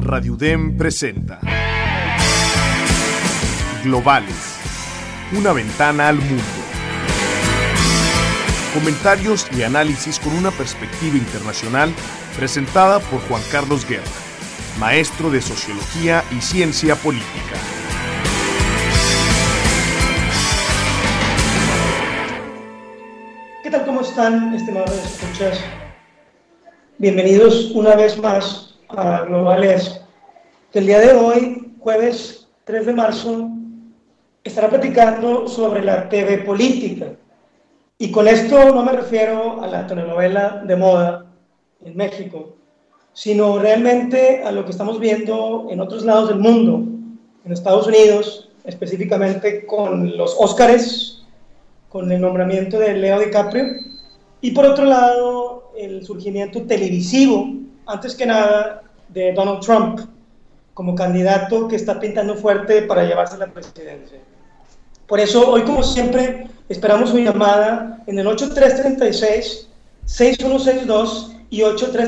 Radio UDEM presenta Globales, una ventana al mundo. Comentarios y análisis con una perspectiva internacional presentada por Juan Carlos Guerra, maestro de Sociología y Ciencia Política. ¿Qué tal? ¿Cómo están, estimados escuchas? Bienvenidos una vez más a Globales, que el día de hoy, jueves 3 de marzo, estará platicando sobre la TV política. Y con esto no me refiero a la telenovela de moda en México, sino realmente a lo que estamos viendo en otros lados del mundo, en Estados Unidos, específicamente con los Óscares, con el nombramiento de Leo DiCaprio, y por otro lado, el surgimiento televisivo, antes que nada, de Donald Trump, como candidato que está pintando fuerte para llevarse la presidencia. Por eso, hoy, como siempre, esperamos su llamada en el 8336-6162 y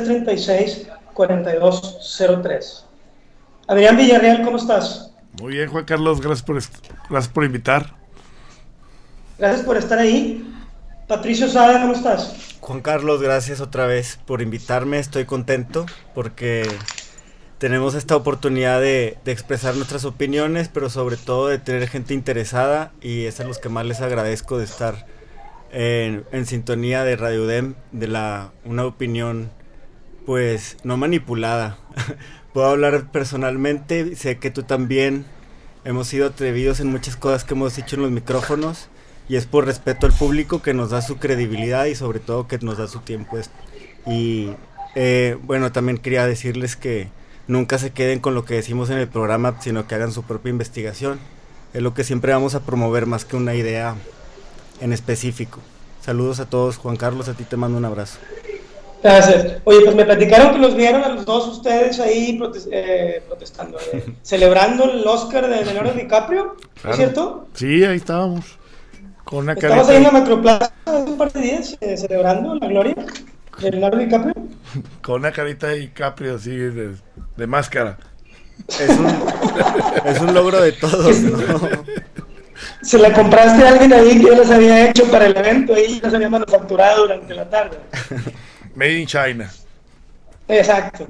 8336-4203. Adrián Villarreal, ¿cómo estás? Muy bien, Juan Carlos, gracias por invitar. Gracias por estar ahí. Patricio Sada, ¿cómo estás? Juan Carlos, gracias otra vez por invitarme. Estoy contento porque tenemos esta oportunidad de expresar nuestras opiniones, pero sobre todo de tener gente interesada, y es a los que más les agradezco de estar en sintonía de Radio UDEM, una opinión pues no manipulada. Puedo hablar personalmente, sé que tú también. Hemos sido atrevidos en muchas cosas que hemos dicho en los micrófonos, y es por respeto al público que nos da su credibilidad y sobre todo que nos da su tiempo. Y bueno, también quería decirles que nunca se queden con lo que decimos en el programa, sino que hagan su propia investigación. Es lo que siempre vamos a promover, más que una idea en específico. Saludos a todos. Juan Carlos, a ti te mando un abrazo. Gracias. Oye, pues me platicaron que los vieron a los dos ustedes ahí protestando, celebrando el Oscar de Leonardo DiCaprio, ¿no es cierto? Sí, ahí estábamos. Con una Estabas ahí en la Macroplaza hace un par de días celebrando la gloria de Leonardo DiCaprio. Con una carita de DiCaprio así de máscara. Es un logro de todos, ¿no? Se la compraste a alguien ahí que ya las había hecho para el evento y las había manufacturado durante la tarde. Made in China. Exacto.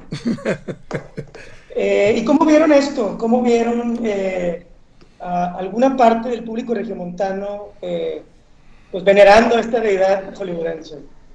¿Y cómo vieron esto? ¿Cómo vieron a alguna parte del público regiomontano pues venerando a esta deidad hollywoodense?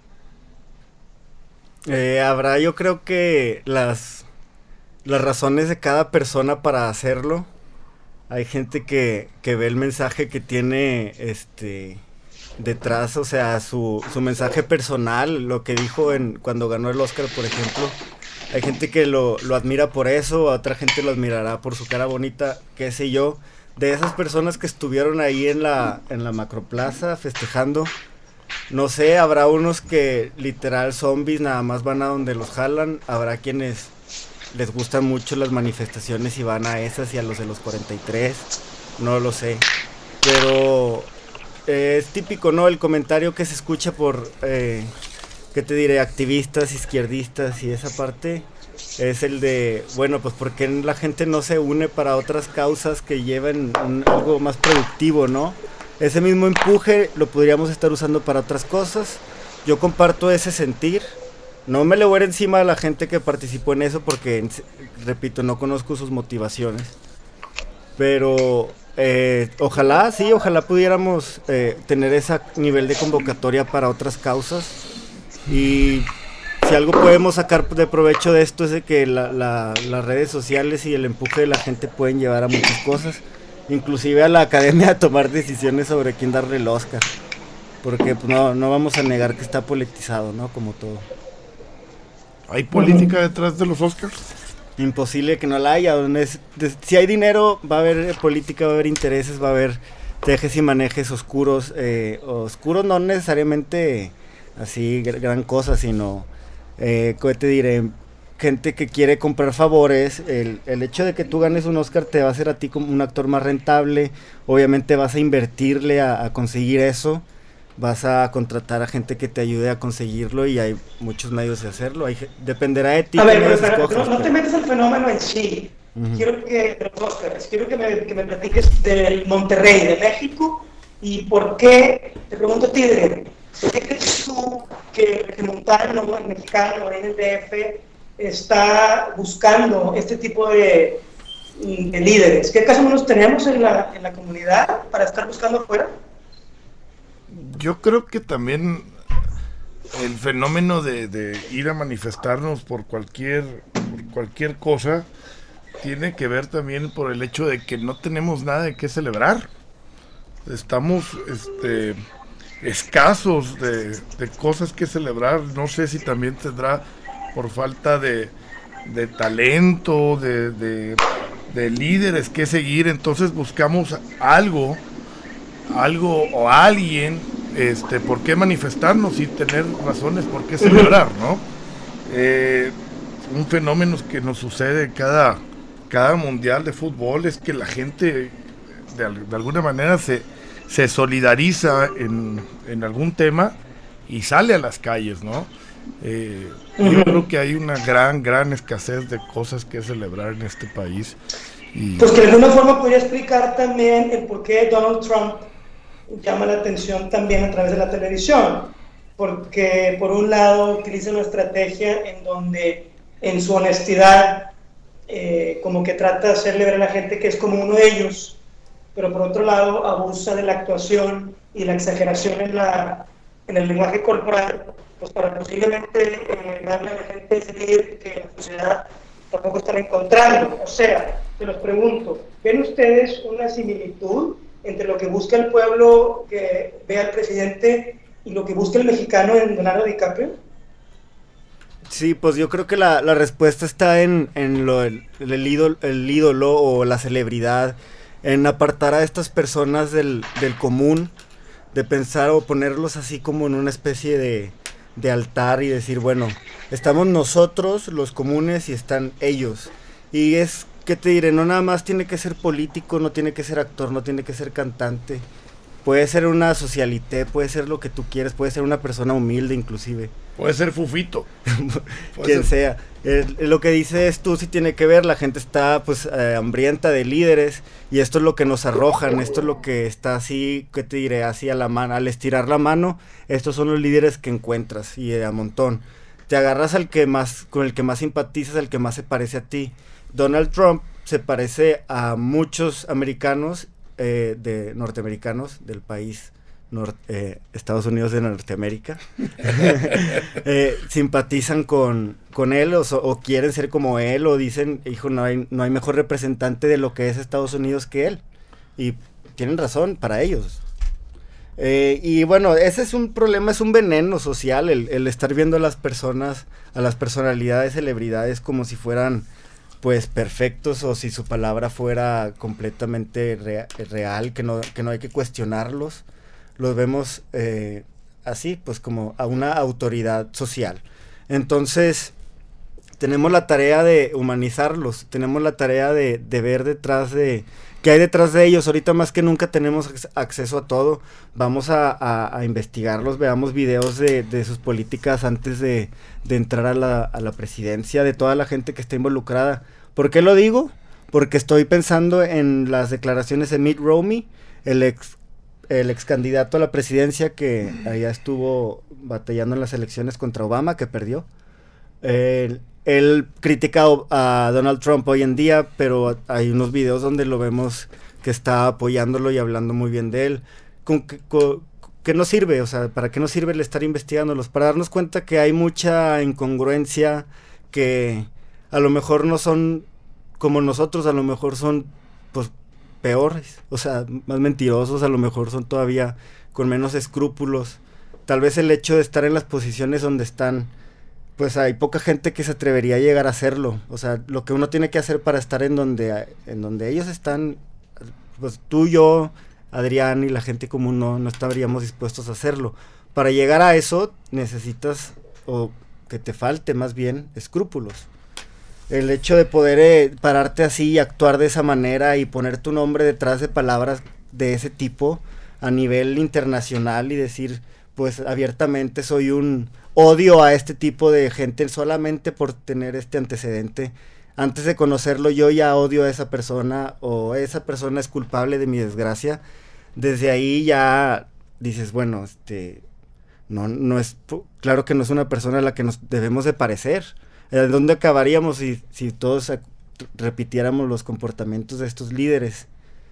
Habrá, yo creo que las razones de cada persona para hacerlo. Hay gente que ve el mensaje que tiene detrás, o sea, su mensaje personal, lo que dijo cuando ganó el Oscar, por ejemplo. Hay gente que lo admira por eso, otra gente lo admirará por su cara bonita, qué sé yo. De esas personas que estuvieron ahí en la Macroplaza festejando, no sé, habrá unos que literal zombies nada más van a donde los jalan, habrá quienes les gustan mucho las manifestaciones y van a esas y a los de los 43, no lo sé, pero es típico, ¿no? El comentario que se escucha por, ¿qué te diré? Activistas, izquierdistas y esa parte, es el de, bueno, pues ¿por qué la gente no se une para otras causas que lleven algo más productivo, ¿no? Ese mismo empuje lo podríamos estar usando para otras cosas. Yo comparto ese sentir. No me le voy a ir encima a la gente que participó en eso porque, repito, no conozco sus motivaciones. Pero ojalá pudiéramos tener ese nivel de convocatoria para otras causas. Y si algo podemos sacar de provecho de esto es de que las redes sociales y el empuje de la gente pueden llevar a muchas cosas. Inclusive a la academia a tomar decisiones sobre quién darle el Oscar. Porque pues, no vamos a negar que está politizado, ¿no? Como todo. ¿Hay política detrás de los Oscars? Imposible que no la haya. Si hay dinero, va a haber política, va a haber intereses, va a haber tejes y manejes oscuros. Oscuros no necesariamente así gran cosa, sino, ¿qué te diré? Gente que quiere comprar favores. El hecho de que tú ganes un Oscar te va a hacer a ti como un actor más rentable. Obviamente vas a invertirle a conseguir eso. vas a contratar a gente que te ayude a conseguirlo y hay muchos medios de hacerlo. Dependerá de ti. A ver, pero no te metas al fenómeno en sí. Quiero que me platiques del Monterrey, de México, y por qué, te pregunto a ti, ¿por qué crees tú que el Montano, el mexicano, en el DF, está buscando este tipo de líderes? ¿Qué caso nos tenemos en la comunidad para estar buscando afuera? Yo creo que también el fenómeno de ir a manifestarnos por cualquier cosa tiene que ver también por el hecho de que no tenemos nada de qué celebrar. Estamos escasos de cosas que celebrar. No sé si también tendrá por falta de talento, de líderes que seguir. Entonces buscamos algo o alguien por qué manifestarnos y tener razones por qué celebrar, ¿no? Un fenómeno que nos sucede cada mundial de fútbol es que la gente de alguna manera se solidariza en algún tema y sale a las calles, ¿no? Yo creo que hay una gran escasez de cosas que celebrar en este país. Pues que de alguna forma podría explicar también el por qué Donald Trump llama la atención también a través de la televisión, porque por un lado utiliza una estrategia en donde en su honestidad como que trata de hacerle ver a la gente que es como uno de ellos, pero por otro lado abusa de la actuación y la exageración en el lenguaje corporal, pues para posiblemente darle a la gente decidir que la sociedad tampoco está encontrando. O sea, se los pregunto, ¿ven ustedes una similitud entre lo que busca el pueblo que ve al presidente y lo que busca el mexicano en Leonardo DiCaprio? Sí, pues yo creo que la respuesta está en el ídolo o la celebridad, en apartar a estas personas del común, de pensar o ponerlos así como en una especie de altar y decir, bueno, estamos nosotros, los comunes, y están ellos. Y es, ¿qué te diré? No nada más tiene que ser político, no tiene que ser actor, no tiene que ser cantante. Puede ser una socialité, puede ser lo que tú quieras, puede ser una persona humilde inclusive. Puede ser Fufito. Quien sea. Lo que dices tú sí tiene que ver, la gente está pues hambrienta de líderes y esto es lo que nos arrojan, esto es lo que está así, ¿qué te diré? Así a la mano, al estirar la mano, estos son los líderes que encuentras y a montón. Te agarras con el que más simpatizas, al que más se parece a ti. Donald Trump se parece a muchos americanos, norteamericanos del país. Estados Unidos de Norteamérica simpatizan con él o quieren ser como él o dicen, hijo, no hay mejor representante de lo que es Estados Unidos que él, y tienen razón para ellos. Y bueno, ese es un problema, es un veneno social el estar viendo a las personas, a las personalidades, celebridades como si fueran pues perfectos o si su palabra fuera completamente real, que no hay que cuestionarlos. Los vemos así, pues como a una autoridad social. Entonces, tenemos la tarea de humanizarlos, tenemos la tarea de ver detrás de, qué hay detrás de ellos. Ahorita más que nunca tenemos acceso a todo, vamos a investigarlos, veamos videos de sus políticas antes de entrar a la presidencia, de toda la gente que está involucrada. ¿Por qué lo digo? Porque estoy pensando en las declaraciones de Mitt Romney, el ex candidato a la presidencia que allá estuvo batallando en las elecciones contra Obama, que perdió. Él critica a Donald Trump hoy en día, pero hay unos videos donde lo vemos que está apoyándolo y hablando muy bien de él. ¿Qué nos sirve? O sea, ¿para qué nos sirve el estar investigándolos? Para darnos cuenta que hay mucha incongruencia, que a lo mejor no son como nosotros, a lo mejor son pues peores, o sea, más mentirosos, a lo mejor son todavía con menos escrúpulos. Tal vez el hecho de estar en las posiciones donde están, pues hay poca gente que se atrevería a llegar a hacerlo. O sea, lo que uno tiene que hacer para estar en donde ellos están, pues tú, yo, Adrián y la gente común no estaríamos dispuestos a hacerlo. Para llegar a eso necesitas, o que te falte más bien, escrúpulos. El hecho de poder pararte así y actuar de esa manera y poner tu nombre detrás de palabras de ese tipo, a nivel internacional y decir, pues abiertamente soy un odio a este tipo de gente solamente por tener este antecedente. Antes de conocerlo yo ya odio a esa persona o esa persona es culpable de mi desgracia. Desde ahí ya dices, bueno, no es, claro que no es una persona a la que nos debemos de parecer. ¿Dónde acabaríamos si todos repitiéramos los comportamientos de estos líderes?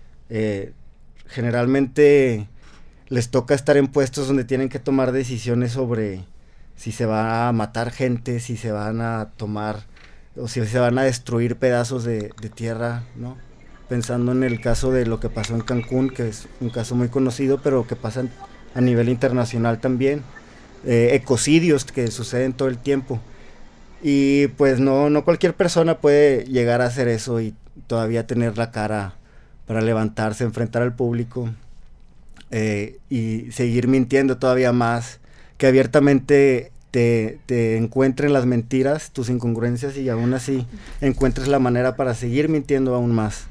Generalmente les toca estar en puestos donde tienen que tomar decisiones sobre si se va a matar gente, si se van a tomar o si se van a destruir pedazos de tierra, ¿no? Pensando en el caso de lo que pasó en Cancún, que es un caso muy conocido, pero que pasa a nivel internacional también, ecocidios que suceden todo el tiempo. Y pues no cualquier persona puede llegar a hacer eso y todavía tener la cara para levantarse, enfrentar al público y seguir mintiendo todavía más, que abiertamente te encuentren las mentiras, tus incongruencias y aún así encuentres la manera para seguir mintiendo aún más.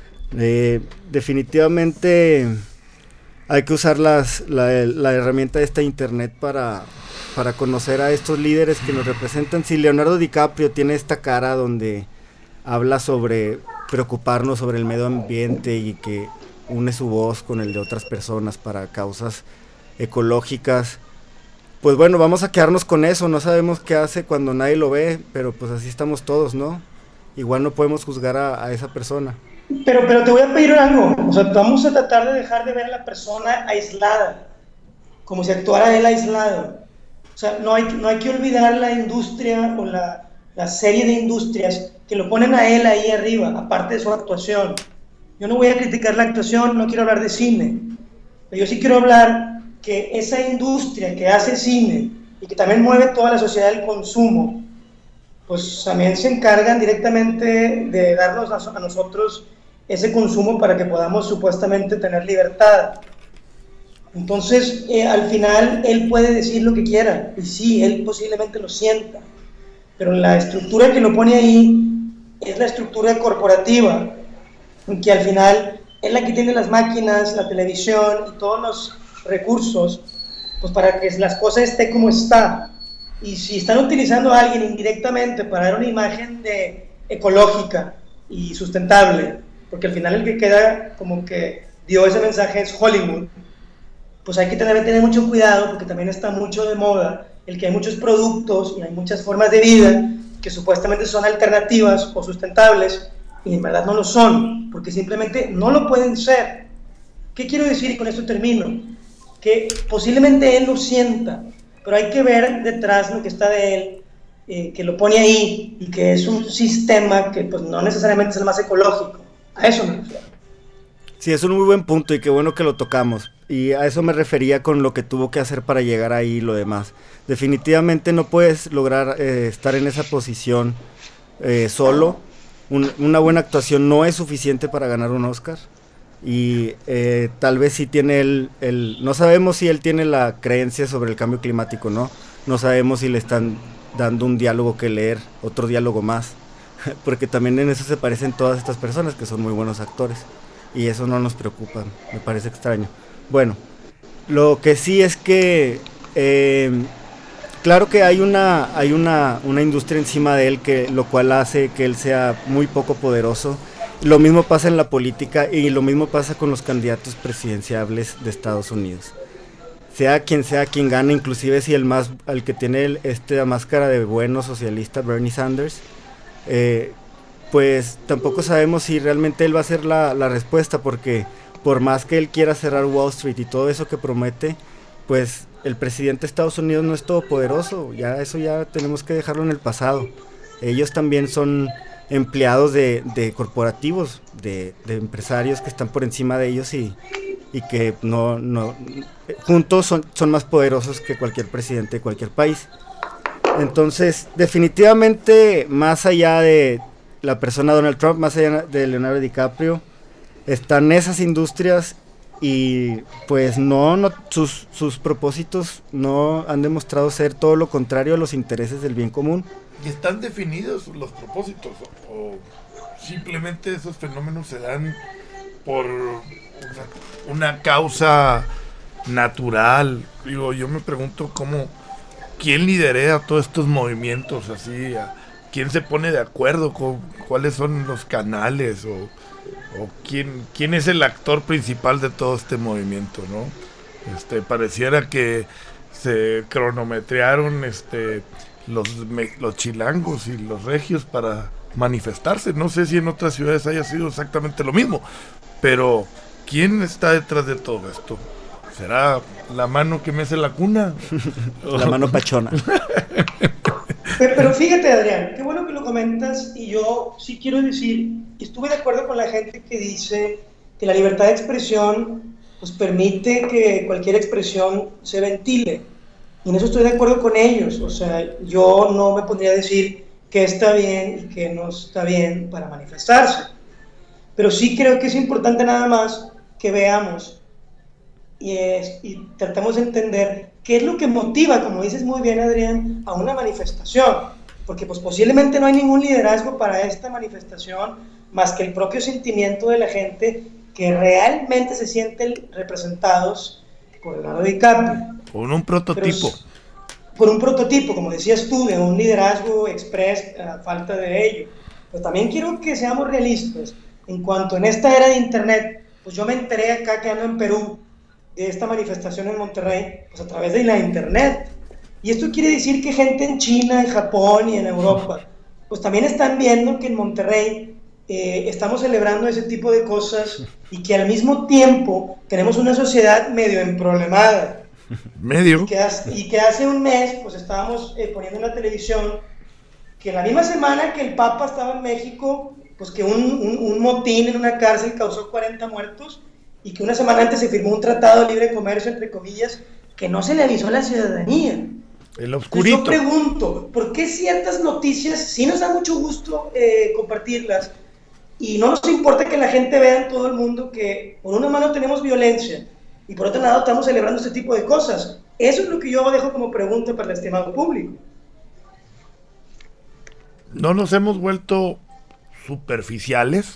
Definitivamente hay que usar la herramienta de esta internet para conocer a estos líderes que nos representan. Si Leonardo DiCaprio tiene esta cara donde habla sobre preocuparnos sobre el medio ambiente y que une su voz con el de otras personas para causas ecológicas, pues bueno, vamos a quedarnos con eso. No sabemos qué hace cuando nadie lo ve, pero pues así estamos todos, ¿no? Igual no podemos juzgar a esa persona. Pero te voy a pedir algo, o sea, vamos a tratar de dejar de ver a la persona aislada, como si actuara él aislado. O sea, no hay que olvidar la industria o la serie de industrias que lo ponen a él ahí arriba, aparte de su actuación. Yo no voy a criticar la actuación, no quiero hablar de cine, pero yo sí quiero hablar que esa industria que hace cine y que también mueve toda la sociedad del consumo, pues también se encargan directamente de darnos a nosotros ese consumo para que podamos supuestamente tener libertad. Entonces, al final, él puede decir lo que quiera, y sí, él posiblemente lo sienta, pero la estructura que lo pone ahí es la estructura corporativa, que al final es la que tiene las máquinas, la televisión y todos los recursos, pues para que las cosas estén como está. Y si están utilizando a alguien indirectamente para dar una imagen ecológica y sustentable, porque al final el que queda como que dio ese mensaje es Hollywood, pues hay que tener mucho cuidado, porque también está mucho de moda el que hay muchos productos y hay muchas formas de vida que supuestamente son alternativas o sustentables y en verdad no lo son, porque simplemente no lo pueden ser. ¿Qué quiero decir? Y con esto termino. Que posiblemente él lo sienta, pero hay que ver detrás lo que está de él, que lo pone ahí y que es un sistema que pues no necesariamente es el más ecológico. A eso me refiero. Sí, es un muy buen punto y qué bueno que lo tocamos. Y a eso me refería con lo que tuvo que hacer para llegar ahí y lo demás. Definitivamente no puedes lograr estar en esa posición solo. Una buena actuación no es suficiente para ganar un Oscar. Y tal vez sí tiene no sabemos si él tiene la creencia sobre el cambio climático, no sabemos si le están dando un diálogo que leer, otro diálogo más, porque también en eso se parecen todas estas personas que son muy buenos actores y eso no nos preocupa, me parece extraño. Bueno, lo que sí es que claro que hay una industria encima de él, lo cual hace que él sea muy poco poderoso. Lo mismo pasa en la política y lo mismo pasa con los candidatos presidenciables de Estados Unidos. Sea quien gane, inclusive si el que tiene esta máscara de bueno socialista, Bernie Sanders, pues tampoco sabemos si realmente él va a ser la respuesta, porque por más que él quiera cerrar Wall Street y todo eso que promete, pues el presidente de Estados Unidos no es todopoderoso, eso ya tenemos que dejarlo en el pasado. Ellos también son empleados de corporativos, de empresarios que están por encima de ellos y que no juntos son más poderosos que cualquier presidente de cualquier país. Entonces, definitivamente, más allá de la persona Donald Trump, más allá de Leonardo DiCaprio, están esas industrias y pues sus propósitos no han demostrado ser todo lo contrario a los intereses del bien común. ¿Y están definidos los propósitos o simplemente esos fenómenos se dan por una causa natural. Digo, yo me pregunto quién lidera todos estos movimientos así, quién se pone de acuerdo con cuáles son los canales o quién es el actor principal de todo este movimiento, ¿no? Pareciera que se cronometrearon los chilangos y los regios para manifestarse. No sé si en otras ciudades haya sido exactamente lo mismo, pero ¿quién está detrás de todo esto? ¿Será la mano que mece la cuna? La mano pachona. Pero fíjate, Adrián, qué bueno que lo comentas, y yo sí quiero decir, estuve de acuerdo con la gente que dice que la libertad de expresión pues permite que cualquier expresión se ventile, y en eso estoy de acuerdo con ellos. O sea, yo no me pondría a decir qué está bien y qué no está bien para manifestarse, pero sí creo que es importante nada más que veamos y tratemos de entender qué es lo que motiva, como dices muy bien, Adrián, a una manifestación, porque pues posiblemente no hay ningún liderazgo para esta manifestación más que el propio sentimiento de la gente que realmente se sienten representados por Leonardo DiCaprio. Por un prototipo. Por un prototipo, como decías tú, de un liderazgo express a falta de ello. Pero también quiero que seamos realistas. En cuanto en esta era de internet, pues yo me enteré acá que ando en Perú de esta manifestación en Monterrey, pues a través de la internet. Y esto quiere decir que gente en China, en Japón y en Europa, pues también están viendo que en Monterrey estamos celebrando ese tipo de cosas, y que al mismo tiempo tenemos una sociedad medio emproblemada. Medio. Y que hace un mes pues estábamos poniendo en la televisión que la misma semana que el Papa estaba en México, pues que un motín en una cárcel causó 40 muertos, y que una semana antes se firmó un tratado de libre comercio, entre comillas, que no se le avisó a la ciudadanía. El oscurito. Entonces yo pregunto, ¿por qué ciertas noticias sí nos da mucho gusto compartirlas, y no nos importa que la gente vea en todo el mundo que por una mano tenemos violencia y por otro lado estamos celebrando este tipo de cosas? Eso es lo que yo dejo como pregunta para el estimado público. ¿No nos hemos vuelto superficiales?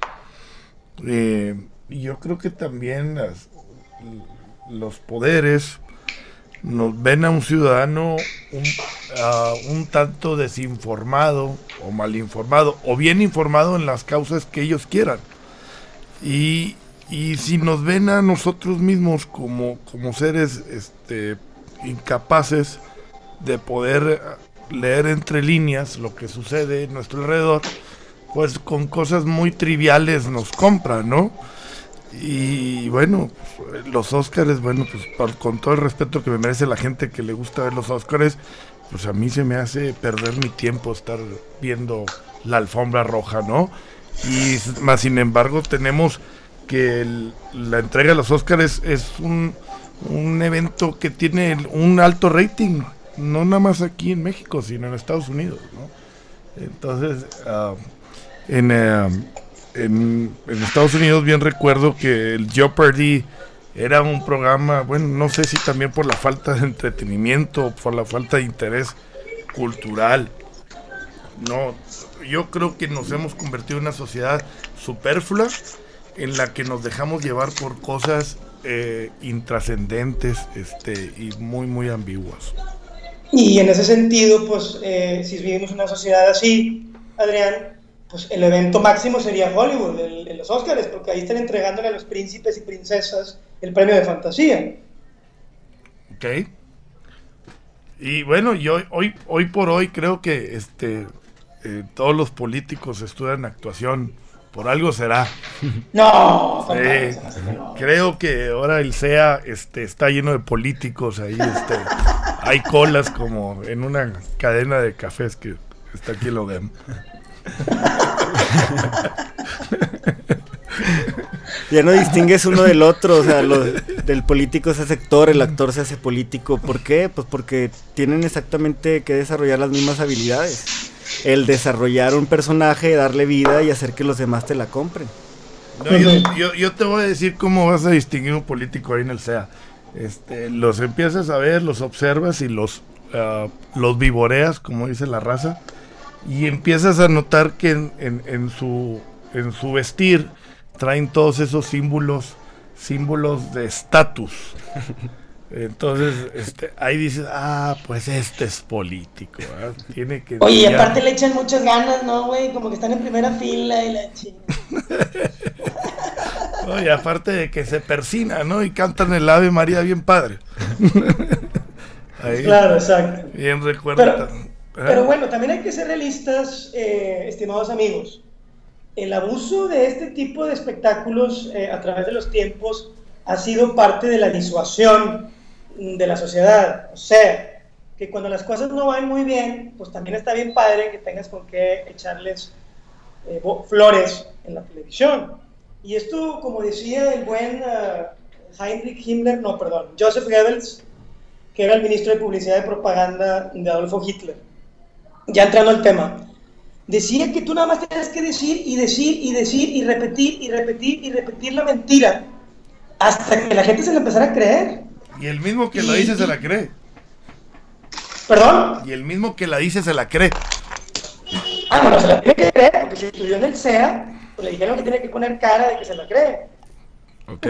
Y yo creo que también los poderes nos ven a un ciudadano un tanto desinformado o mal informado o bien informado en las causas que ellos quieran, y si nos ven a nosotros mismos como seres incapaces de poder leer entre líneas lo que sucede en nuestro alrededor, pues con cosas muy triviales nos compran, ¿no? Y bueno, los Óscares, bueno, pues con todo el respeto que me merece la gente que le gusta ver los Óscares, pues a mí se me hace perder mi tiempo estar viendo la alfombra roja, ¿no? Y más sin embargo tenemos que la entrega de los Óscares es un evento que tiene un alto rating, no nada más aquí en México, sino en Estados Unidos, ¿no? Entonces, en Estados Unidos bien recuerdo que el Jeopardy era un programa, bueno, no sé si también por la falta de entretenimiento o por la falta de interés cultural. No, yo creo que nos hemos convertido en una sociedad superflua en la que nos dejamos llevar por cosas intrascendentes y muy muy ambiguas. Y en ese sentido, pues si vivimos en una sociedad así, Adrián, pues el evento máximo sería Hollywood, los Óscares, porque ahí están entregándole a los príncipes y princesas el premio de fantasía. Ok. Y bueno, yo hoy por hoy creo que todos los políticos estudian actuación, por algo será. No, creo que ahora el CEA está lleno de políticos ahí, hay colas como en una cadena de cafés que está aquí en lo de... Ya no distingues uno del otro, o sea, del político se hace actor, el actor se hace político. ¿Por qué? Pues porque tienen exactamente que desarrollar las mismas habilidades. El desarrollar un personaje, darle vida y hacer que los demás te la compren. No, yo te voy a decir cómo vas a distinguir un político ahí en el CEA. Los empiezas a ver, los observas y los vivoreas, como dice la raza, y empiezas a notar que en su vestir traen todos esos símbolos de estatus. Entonces, ahí dices, pues este es político, ¿verdad? Tiene que... Oye, y aparte le echan muchas ganas, ¿no, güey? Como que están en primera fila y la chingada. Oye, aparte de que se persina, ¿no? Y cantan el Ave María bien padre. Ahí, claro, exacto. Bien recuerda. Pero bueno, también hay que ser realistas, estimados amigos. El abuso de este tipo de espectáculos a través de los tiempos ha sido parte de la disuasión de la sociedad. O sea, que cuando las cosas no van muy bien, pues también está bien padre que tengas con qué echarles flores en la televisión. Y esto, como decía el buen Joseph Goebbels, que era el ministro de Publicidad y Propaganda de Adolfo Hitler, ya entrando al tema, decía que tú nada más tenías que decir y decir y decir y repetir y repetir y repetir la mentira hasta que la gente se la empezara a creer. Y el mismo que la dice se la cree. ¿Perdón? Y el mismo que la dice se la cree. Bueno, se la tiene que creer, porque si estudió en el CEA, pues le dijeron que tiene que poner cara de que se la cree. Ok.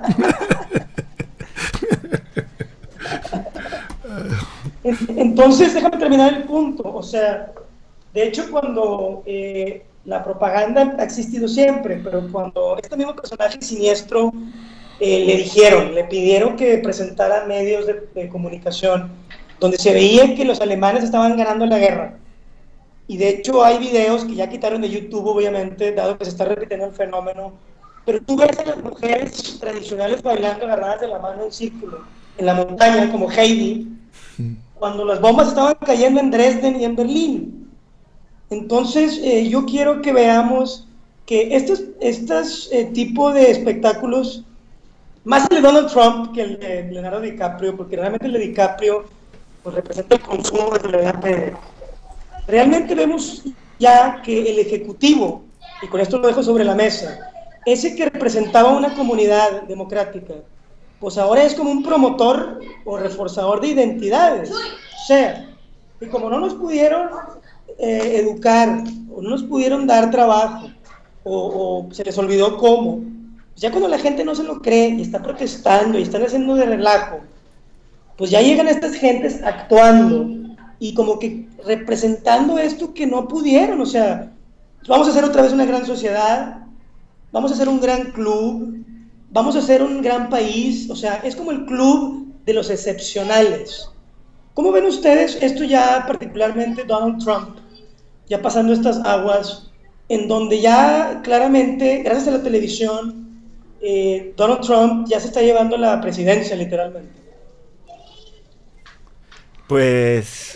Entonces, déjame terminar el punto. O sea, de hecho, cuando la propaganda ha existido siempre, pero cuando este mismo personaje siniestro le pidieron que presentara medios de comunicación donde se veía que los alemanes estaban ganando la guerra, y de hecho hay videos que ya quitaron de YouTube, obviamente, dado que se está repitiendo el fenómeno, pero tú ves a las mujeres tradicionales bailando agarradas de la mano en círculo en la montaña, como Heidi, cuando las bombas estaban cayendo en Dresden y en Berlín. Entonces, yo quiero que veamos que estos tipos de espectáculos, más el de Donald Trump que el de Leonardo DiCaprio, porque realmente el de DiCaprio pues, representa el consumo de la vida. Realmente vemos ya que el ejecutivo, y con esto lo dejo sobre la mesa, ese que representaba una comunidad democrática, pues ahora es como un promotor o reforzador de identidades. O sea, y como no nos pudieron educar, o no nos pudieron dar trabajo, o se les olvidó cómo, ya cuando la gente no se lo cree y está protestando y están haciendo de relajo, pues ya llegan estas gentes actuando y como que representando esto que no pudieron. O sea, vamos a hacer otra vez una gran sociedad, vamos a hacer un gran club, vamos a hacer un gran país. O sea, es como el club de los excepcionales. ¿Cómo ven ustedes esto ya, particularmente Donald Trump, ya pasando estas aguas, en donde ya claramente, gracias a la televisión, Donald Trump ya se está llevando la presidencia, literalmente? Pues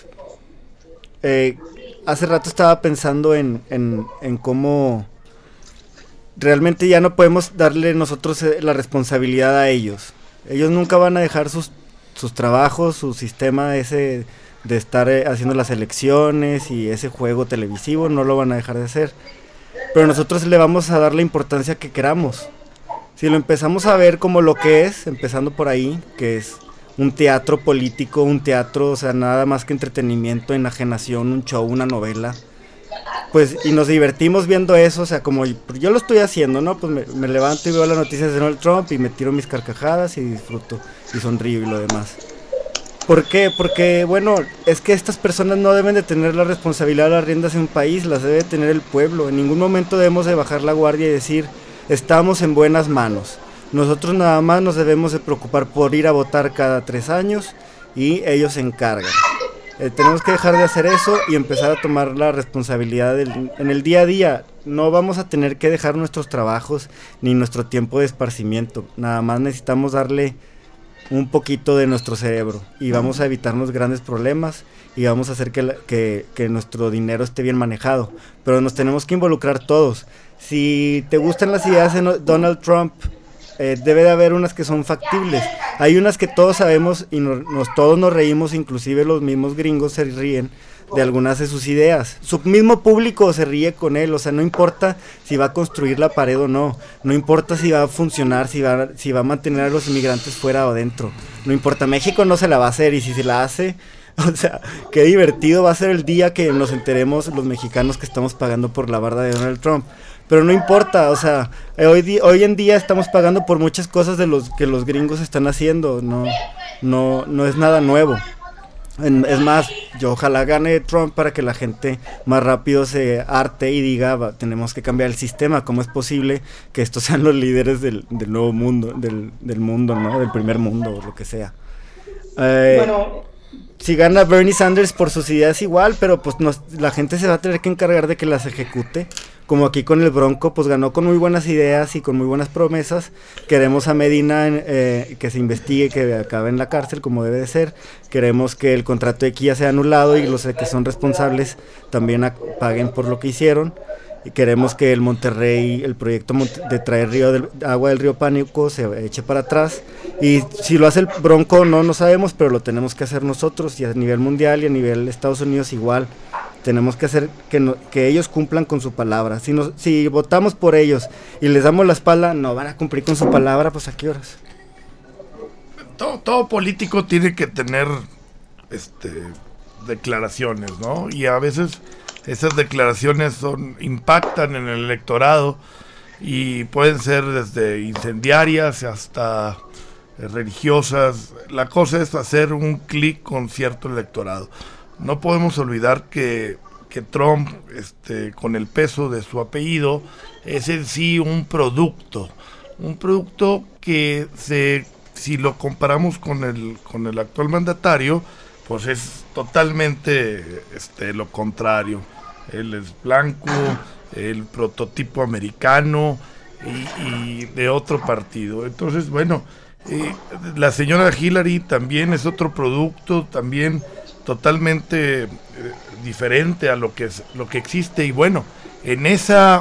hace rato estaba pensando en cómo realmente ya no podemos darle nosotros la responsabilidad a ellos. Ellos nunca van a dejar sus trabajos, su sistema ese de estar haciendo las elecciones y ese juego televisivo, no lo van a dejar de hacer. Pero nosotros le vamos a dar la importancia que queramos. Si lo empezamos a ver como lo que es, empezando por ahí, que es un teatro político, un teatro, o sea, nada más que entretenimiento, enajenación, un show, una novela, pues, y nos divertimos viendo eso, o sea, como yo lo estoy haciendo, ¿no? Pues me levanto y veo las noticias de Donald Trump y me tiro mis carcajadas y disfruto y sonrío y lo demás. ¿Por qué? Porque, bueno, es que estas personas no deben de tener la responsabilidad de las riendas de un país, las debe tener el pueblo. En ningún momento debemos de bajar la guardia y decir, estamos en buenas manos. Nosotros nada más nos debemos de preocupar por ir a votar cada 3 años y ellos se encargan. Tenemos que dejar de hacer eso y empezar a tomar la responsabilidad en el día a día. No vamos a tener que dejar nuestros trabajos ni nuestro tiempo de esparcimiento. Nada más necesitamos darle un poquito de nuestro cerebro y vamos a evitarnos grandes problemas y vamos a hacer que nuestro dinero esté bien manejado. Pero nos tenemos que involucrar todos. Si te gustan las ideas de Donald Trump, debe de haber unas que son factibles. Hay unas que todos sabemos y todos nos reímos, inclusive los mismos gringos se ríen de algunas de sus ideas. Su mismo público se ríe con él, o sea, no importa si va a construir la pared o no, no importa si va a funcionar, si va a mantener a los inmigrantes fuera o dentro, no importa, México no se la va a hacer y si se la hace, O sea, qué divertido va a ser el día que nos enteremos los mexicanos que estamos pagando por la barda de Donald Trump. Pero no importa, o sea, hoy en día estamos pagando por muchas cosas de los que los gringos están haciendo, no es nada nuevo. Es más, yo ojalá gane Trump para que la gente más rápido se harte y diga, tenemos que cambiar el sistema. ¿Cómo es posible que estos sean los líderes del nuevo mundo, del mundo, ¿no? Del primer mundo o lo que sea. Bueno, si gana Bernie Sanders por sus ideas igual, pero pues la gente se va a tener que encargar de que las ejecute. Como aquí con el Bronco, pues ganó con muy buenas ideas y con muy buenas promesas. Queremos a Medina que se investigue, que acabe en la cárcel como debe de ser. Queremos que el contrato de Kia sea anulado y los que son responsables también paguen por lo que hicieron. Y queremos que el Monterrey, el proyecto de traer agua del río Pánico se eche para atrás. Y si lo hace el Bronco no sabemos, pero lo tenemos que hacer nosotros, y a nivel mundial y a nivel Estados Unidos igual. Tenemos que hacer que ellos cumplan con su palabra. Si votamos por ellos y les damos la espalda, no van a cumplir con su palabra, pues ¿a qué horas? Todo político tiene que tener declaraciones, ¿no? Y a veces esas declaraciones impactan en el electorado y pueden ser desde incendiarias hasta religiosas. La cosa es hacer un clic con cierto electorado. No podemos olvidar que Trump, con el peso de su apellido, es en sí un producto que si lo comparamos con el actual mandatario, pues es totalmente lo contrario. Él es blanco, el prototipo americano y de otro partido. Entonces, bueno, la señora Hillary también es otro producto, también totalmente diferente a lo que existe. Y bueno, en esa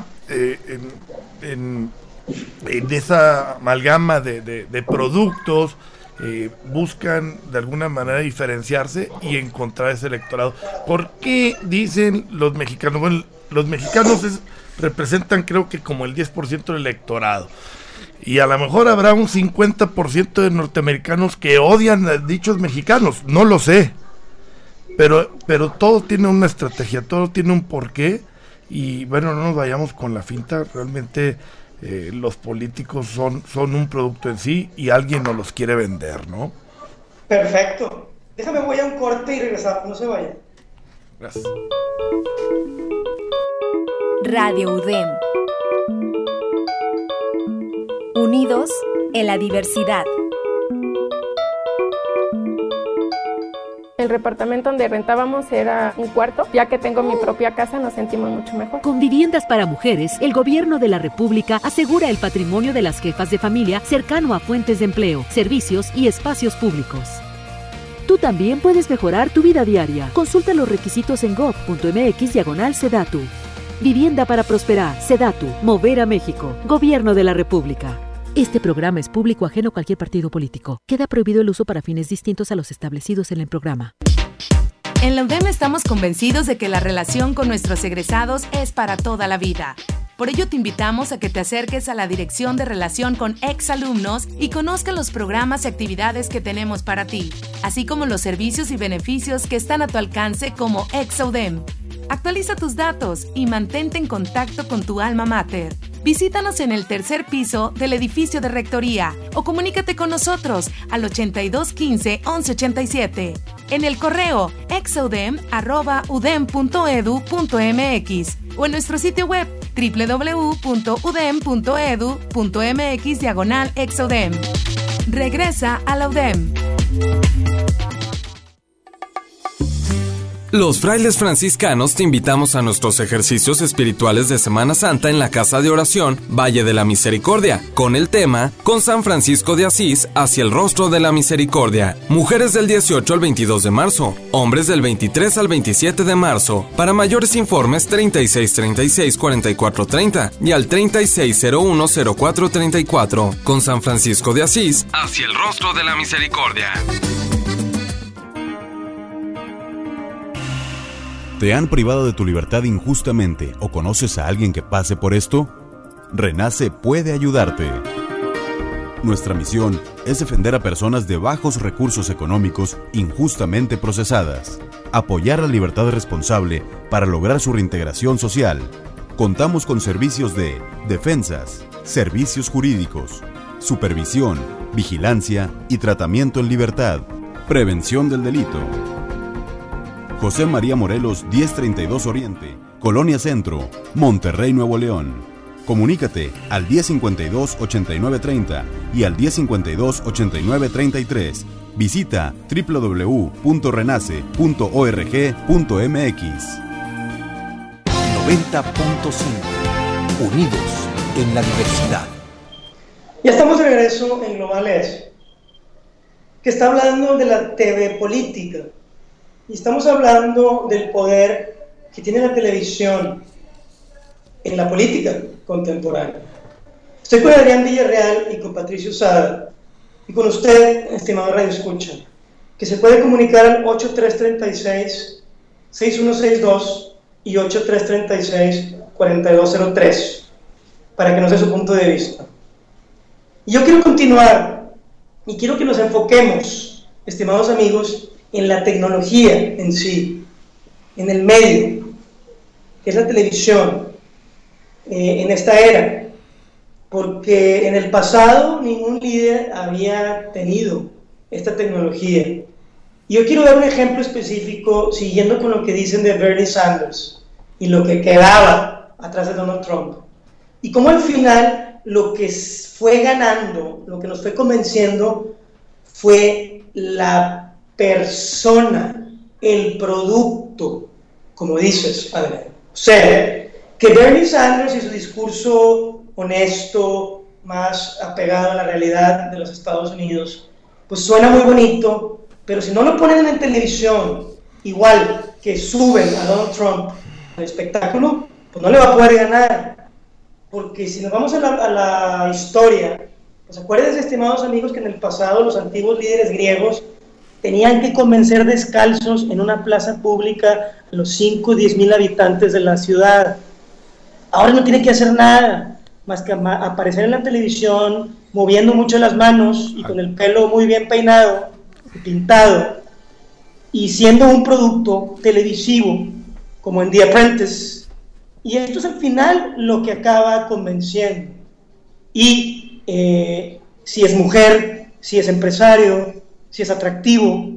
amalgama de productos buscan de alguna manera diferenciarse y encontrar ese electorado. ¿Por qué dicen los mexicanos? Bueno, los mexicanos representan creo que como el 10% del electorado. Y a lo mejor habrá un 50% de norteamericanos que odian a dichos mexicanos, no lo sé. Pero todo tiene una estrategia, todo tiene un porqué. Y bueno, no nos vayamos con la finta. Realmente los políticos son un producto en sí y alguien nos los quiere vender, ¿no? Perfecto. Déjame, voy a un corte y regresamos, no se vayan. Gracias. Radio UDEM. Unidos en la diversidad. El departamento donde rentábamos era un cuarto. Ya que tengo mi propia casa, nos sentimos mucho mejor. Con Viviendas para Mujeres, el Gobierno de la República asegura el patrimonio de las jefas de familia cercano a fuentes de empleo, servicios y espacios públicos. Tú también puedes mejorar tu vida diaria. Consulta los requisitos en gov.mx/Sedatu. Vivienda para prosperar. Sedatu. Mover a México. Gobierno de la República. Este programa es público ajeno a cualquier partido político. Queda prohibido el uso para fines distintos a los establecidos en el programa. En la UDEM estamos convencidos de que la relación con nuestros egresados es para toda la vida. Por ello te invitamos a que te acerques a la Dirección de Relación con Exalumnos y conozca los programas y actividades que tenemos para ti, así como los servicios y beneficios que están a tu alcance como ExaUDEM. Actualiza tus datos y mantente en contacto con tu alma mater. Visítanos en el tercer piso del edificio de Rectoría o comunícate con nosotros al 8215-1187. En el correo exaudem@udem.edu.mx o en nuestro sitio web www.udem.edu.mx/exaudem. Regresa a la UDEM. Los frailes franciscanos te invitamos a nuestros ejercicios espirituales de Semana Santa en la Casa de Oración Valle de la Misericordia, con el tema Con San Francisco de Asís hacia el rostro de la misericordia. Mujeres del 18 al 22 de marzo, hombres del 23 al 27 de marzo. Para mayores informes 3636-4430 y al 3601-0434. Con San Francisco de Asís hacia el rostro de la misericordia. ¿Te han privado de tu libertad injustamente o conoces a alguien que pase por esto? Renace puede ayudarte. Nuestra misión es defender a personas de bajos recursos económicos injustamente procesadas. Apoyar la libertad responsable para lograr su reintegración social. Contamos con servicios de defensas, servicios jurídicos, supervisión, vigilancia y tratamiento en libertad. Prevención del delito. José María Morelos 1032 Oriente, Colonia Centro, Monterrey, Nuevo León. Comunícate al 1052-8930 y al 1052-8933. Visita www.renace.org.mx. 90.5. Unidos en la diversidad. Ya estamos de regreso en Global Es, que está hablando de la TV política. Y estamos hablando del poder que tiene la televisión en la política contemporánea. Estoy con Adrián Villarreal y con Patricio Sada, y con usted, estimado Radio Escucha, que se puede comunicar al 8336-6162 y 8336-4203, para que nos dé su punto de vista. Y yo quiero continuar, y quiero que nos enfoquemos, estimados amigos, en la tecnología en sí, en el medio, que es la televisión, en esta era, porque en el pasado ningún líder había tenido esta tecnología. Y yo quiero dar un ejemplo específico, siguiendo con lo que dicen de Bernie Sanders y lo que quedaba atrás de Donald Trump, y cómo al final lo que fue ganando, lo que nos fue convenciendo, fue la persona, el producto, como dices, Adrián. O sea, que Bernie Sanders y su discurso honesto, más apegado a la realidad de los Estados Unidos, pues suena muy bonito, pero si no lo ponen en televisión, igual que suben a Donald Trump al espectáculo, pues no le va a poder ganar. Porque si nos vamos a la historia, pues acuérdense, estimados amigos, que en el pasado los antiguos líderes griegos tenían que convencer descalzos en una plaza pública a los 5 o 10 mil habitantes de la ciudad. Ahora no tiene que hacer nada más que aparecer en la televisión, moviendo mucho las manos y con el pelo muy bien peinado y pintado, y siendo un producto televisivo, como en The Apprentice. Y esto es al final lo que acaba convenciendo. Y si es mujer, si es empresario, si es atractivo,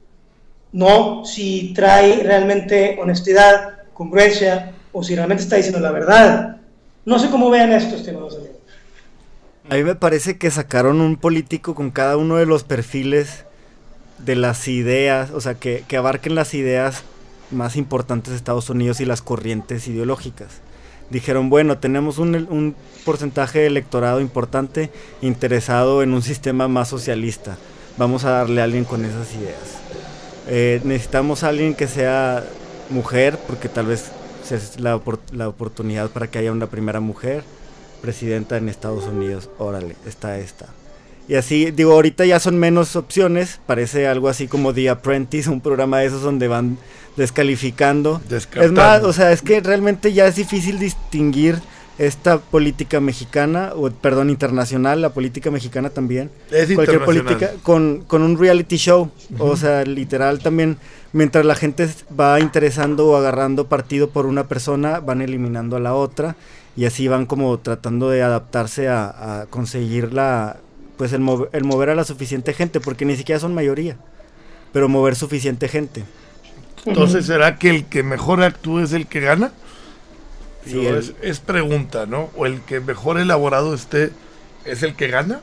no si trae realmente honestidad, congruencia, o si realmente está diciendo la verdad. No sé cómo vean esto, estimados amigos. A mí me parece que sacaron un político con cada uno de los perfiles de las ideas, o sea, que abarquen las ideas más importantes de Estados Unidos y las corrientes ideológicas. Dijeron, bueno, tenemos un porcentaje de electorado importante interesado en un sistema más socialista. Vamos a darle a alguien con esas ideas. Necesitamos a alguien que sea mujer, porque tal vez es la oportunidad para que haya una primera mujer presidenta en Estados Unidos. Órale, está esta. Y así, digo, ahorita ya son menos opciones, parece algo así como The Apprentice, un programa de esos donde van descalificando. Es más, o sea, es que realmente ya es difícil distinguir esta política mexicana, internacional, la política mexicana también. Es cualquier política con un reality show. Uh-huh. O sea, literal también, mientras la gente va interesando o agarrando partido por una persona, van eliminando a la otra, y así van como tratando de adaptarse a conseguir el mover a la suficiente gente, porque ni siquiera son mayoría, pero mover suficiente gente. Entonces, ¿será que el que mejor actúa es el que gana? Sí, es pregunta, ¿no? ¿O el que mejor elaborado esté es el que gana?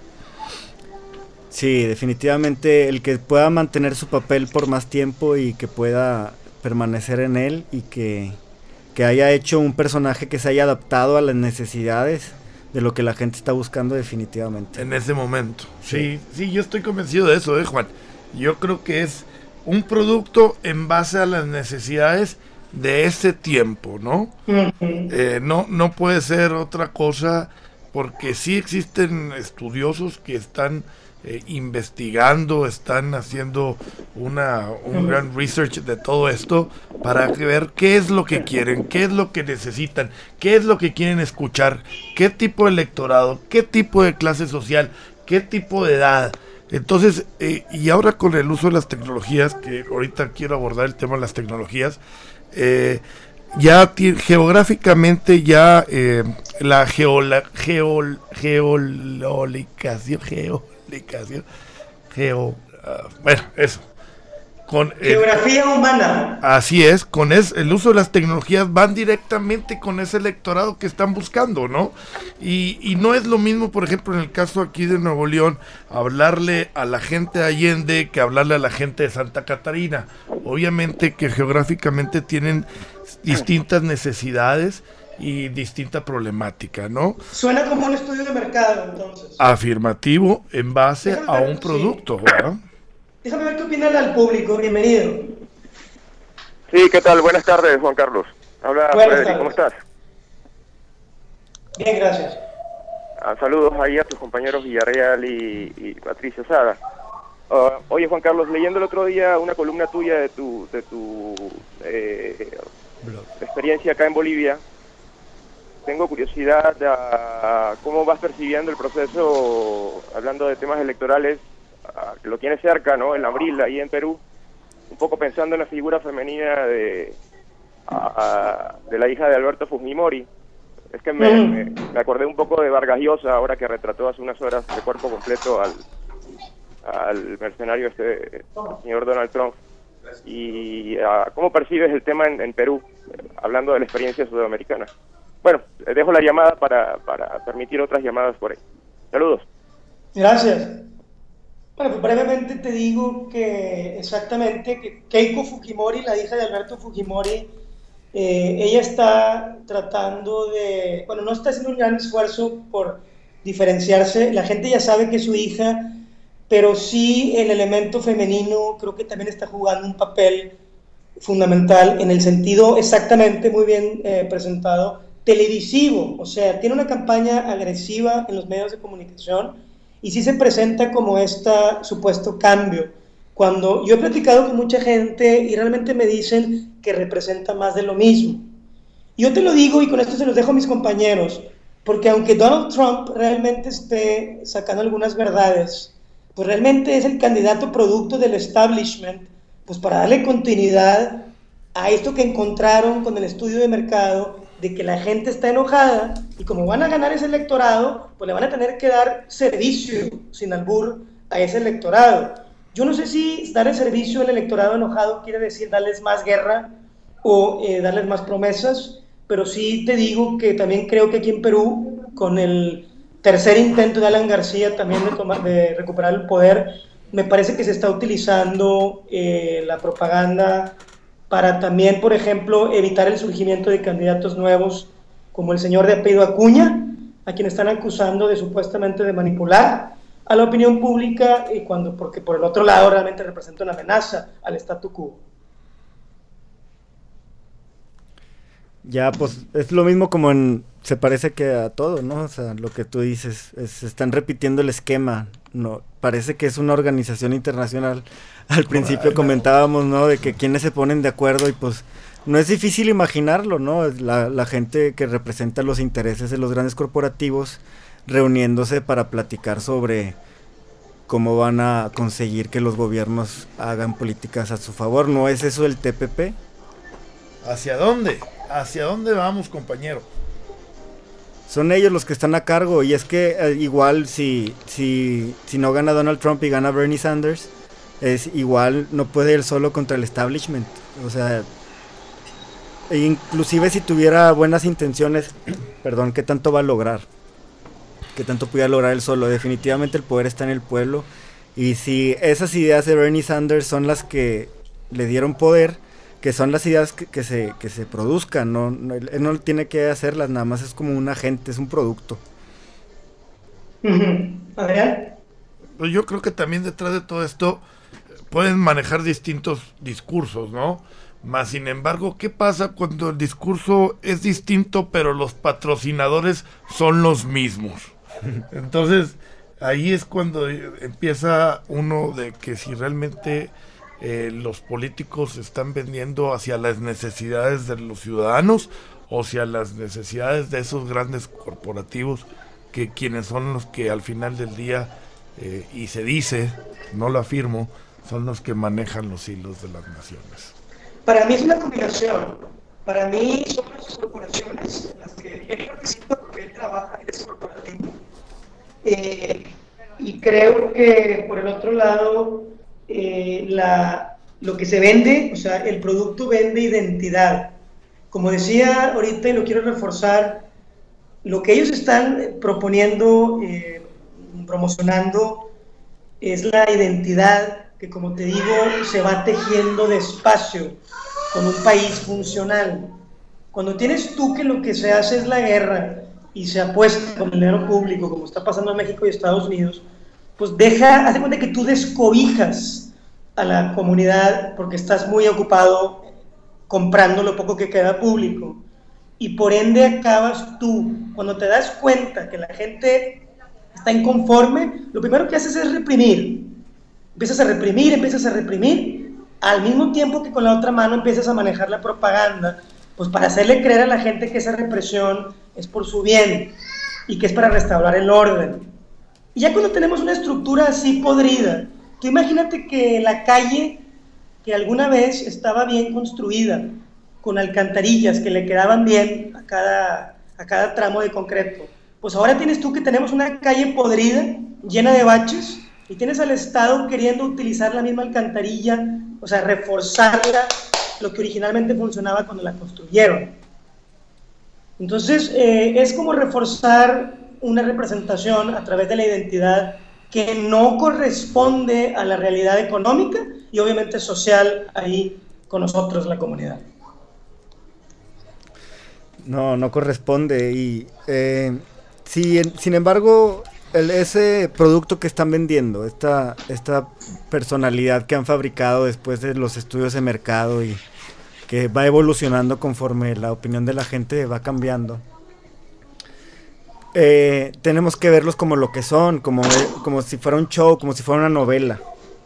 Sí, definitivamente el que pueda mantener su papel por más tiempo y que pueda permanecer en él, y que haya hecho un personaje que se haya adaptado a las necesidades de lo que la gente está buscando, definitivamente. En ese momento. Sí, yo estoy convencido de eso, Juan. Yo creo que es un producto en base a las necesidades de ese tiempo, ¿no? No puede ser otra cosa, porque sí existen estudiosos que están investigando, están haciendo un gran research de todo esto para ver qué es lo que quieren, qué es lo que necesitan, qué es lo que quieren escuchar, qué tipo de electorado, qué tipo de clase social, qué tipo de edad, Entonces, y ahora con el uso de las tecnologías, que ahorita quiero abordar el tema de las tecnologías, ya geográficamente ya la bueno, eso. Geografía humana. Así es, el uso de las tecnologías van directamente con ese electorado que están buscando, ¿no? Y no es lo mismo, por ejemplo, en el caso aquí de Nuevo León, hablarle a la gente de Allende que hablarle a la gente de Santa Catarina. Obviamente que geográficamente tienen distintas necesidades y distinta problemática, ¿no? Suena como un estudio de mercado, entonces. Afirmativo, en base a un producto, ¿verdad? Déjame ver qué opina al público. Bienvenido. Sí, ¿qué tal? Buenas tardes, Juan Carlos. Habla Frederick, ¿cómo estás? Bien, gracias. Saludos ahí a tus compañeros Villarreal y Patricia Sada. Oye, Juan Carlos, leyendo el otro día una columna tuya de tu experiencia acá en Bolivia, tengo curiosidad de cómo vas percibiendo el proceso, hablando de temas electorales, que lo tienes cerca, ¿no? En abril, ahí en Perú, un poco pensando en la figura femenina de la hija de Alberto Fujimori. Es que me acordé un poco de Vargas Llosa, ahora que retrató hace unas horas de cuerpo completo al mercenario señor Donald Trump. Y ¿cómo percibes el tema en Perú, hablando de la experiencia sudamericana? Bueno, dejo la llamada para permitir otras llamadas por ahí. Saludos. Gracias. Bueno, pues brevemente te digo que exactamente que Keiko Fujimori, la hija de Alberto Fujimori, ella está tratando de, bueno, no está haciendo un gran esfuerzo por diferenciarse, la gente ya sabe que es su hija, pero sí el elemento femenino creo que también está jugando un papel fundamental en el sentido exactamente muy bien presentado, televisivo, o sea, tiene una campaña agresiva en los medios de comunicación y sí se presenta como supuesto cambio. Cuando yo he platicado con mucha gente y realmente me dicen que representa más de lo mismo. Yo te lo digo y con esto se los dejo a mis compañeros, porque aunque Donald Trump realmente esté sacando algunas verdades, pues realmente es el candidato producto del establishment, pues para darle continuidad a esto que encontraron con el estudio de mercado, de que la gente está enojada y como van a ganar ese electorado, pues le van a tener que dar servicio, sin albur, a ese electorado. Yo no sé si darle servicio al electorado enojado quiere decir darles más guerra o darles más promesas, pero sí te digo que también creo que aquí en Perú, con el tercer intento de Alan García también de recuperar el poder, me parece que se está utilizando la propaganda para también, por ejemplo, evitar el surgimiento de candidatos nuevos, como el señor de apellido Acuña, a quien están acusando de supuestamente de manipular a la opinión pública, porque por el otro lado realmente representa una amenaza al statu quo. Ya, pues es lo mismo como se parece que a todo, ¿no? O sea, lo que tú dices, se están repitiendo el esquema, ¿no? Parece que es una organización internacional. Al principio comentábamos, ¿no? De que quienes se ponen de acuerdo y pues no es difícil imaginarlo, ¿no? La gente que representa los intereses de los grandes corporativos reuniéndose para platicar sobre cómo van a conseguir que los gobiernos hagan políticas a su favor. ¿No es eso el TPP? ¿Hacia dónde? ¿Hacia dónde vamos, compañero? Son ellos los que están a cargo y es que igual si no gana Donald Trump y gana Bernie Sanders, es igual no puede ir solo contra el establishment. O sea, inclusive si tuviera buenas intenciones, perdón, ¿qué tanto va a lograr? ¿Qué tanto pudiera lograr él solo? Definitivamente el poder está en el pueblo y si esas ideas de Bernie Sanders son las que le dieron poder, que son las ideas que se produzcan, él no tiene que hacerlas, nada más es como un agente, es un producto. ¿Adrián? Pues yo creo que también detrás de todo esto pueden manejar distintos discursos, ¿no? Más sin embargo, ¿qué pasa cuando el discurso es distinto pero los patrocinadores son los mismos? Entonces, ahí es cuando empieza uno de que si realmente los políticos están vendiendo hacia las necesidades de los ciudadanos o hacia las necesidades de esos grandes corporativos que quienes son los que al final del día y se dice, no lo afirmo, son los que manejan los hilos de las naciones. Para mí es una combinación. Para mí son las corporaciones las que yo represento, porque él trabaja en ese corporativo. Y creo que por el otro lado, lo que se vende, o sea, el producto vende identidad. Como decía ahorita y lo quiero reforzar, lo que ellos están proponiendo, promocionando, es la identidad que, como te digo, se va tejiendo despacio con un país funcional. Cuando tienes tú que lo que se hace es la guerra y se apuesta con el dinero público, como está pasando en México y Estados Unidos, pues haz de cuenta que tú descobijas a la comunidad porque estás muy ocupado comprando lo poco que queda público, y por ende acabas tú, cuando te das cuenta que la gente está inconforme, lo primero que haces es reprimir. Empiezas a reprimir, al mismo tiempo que con la otra mano empiezas a manejar la propaganda, pues para hacerle creer a la gente que esa represión es por su bien y que es para restaurar el orden. Y ya cuando tenemos una estructura así podrida, tú imagínate que la calle, que alguna vez estaba bien construida, con alcantarillas que le quedaban bien a cada tramo de concreto, pues ahora tienes tú que tenemos una calle podrida, llena de baches, y tienes al Estado queriendo utilizar la misma alcantarilla, o sea, reforzarla, lo que originalmente funcionaba cuando la construyeron. Entonces, es como reforzar una representación a través de la identidad que no corresponde a la realidad económica y obviamente social ahí con nosotros, la comunidad. No corresponde. Y sin embargo, ese producto que están vendiendo, esta personalidad que han fabricado después de los estudios de mercado y que va evolucionando conforme la opinión de la gente va cambiando, tenemos que verlos como lo que son, como si fuera un show, como si fuera una novela.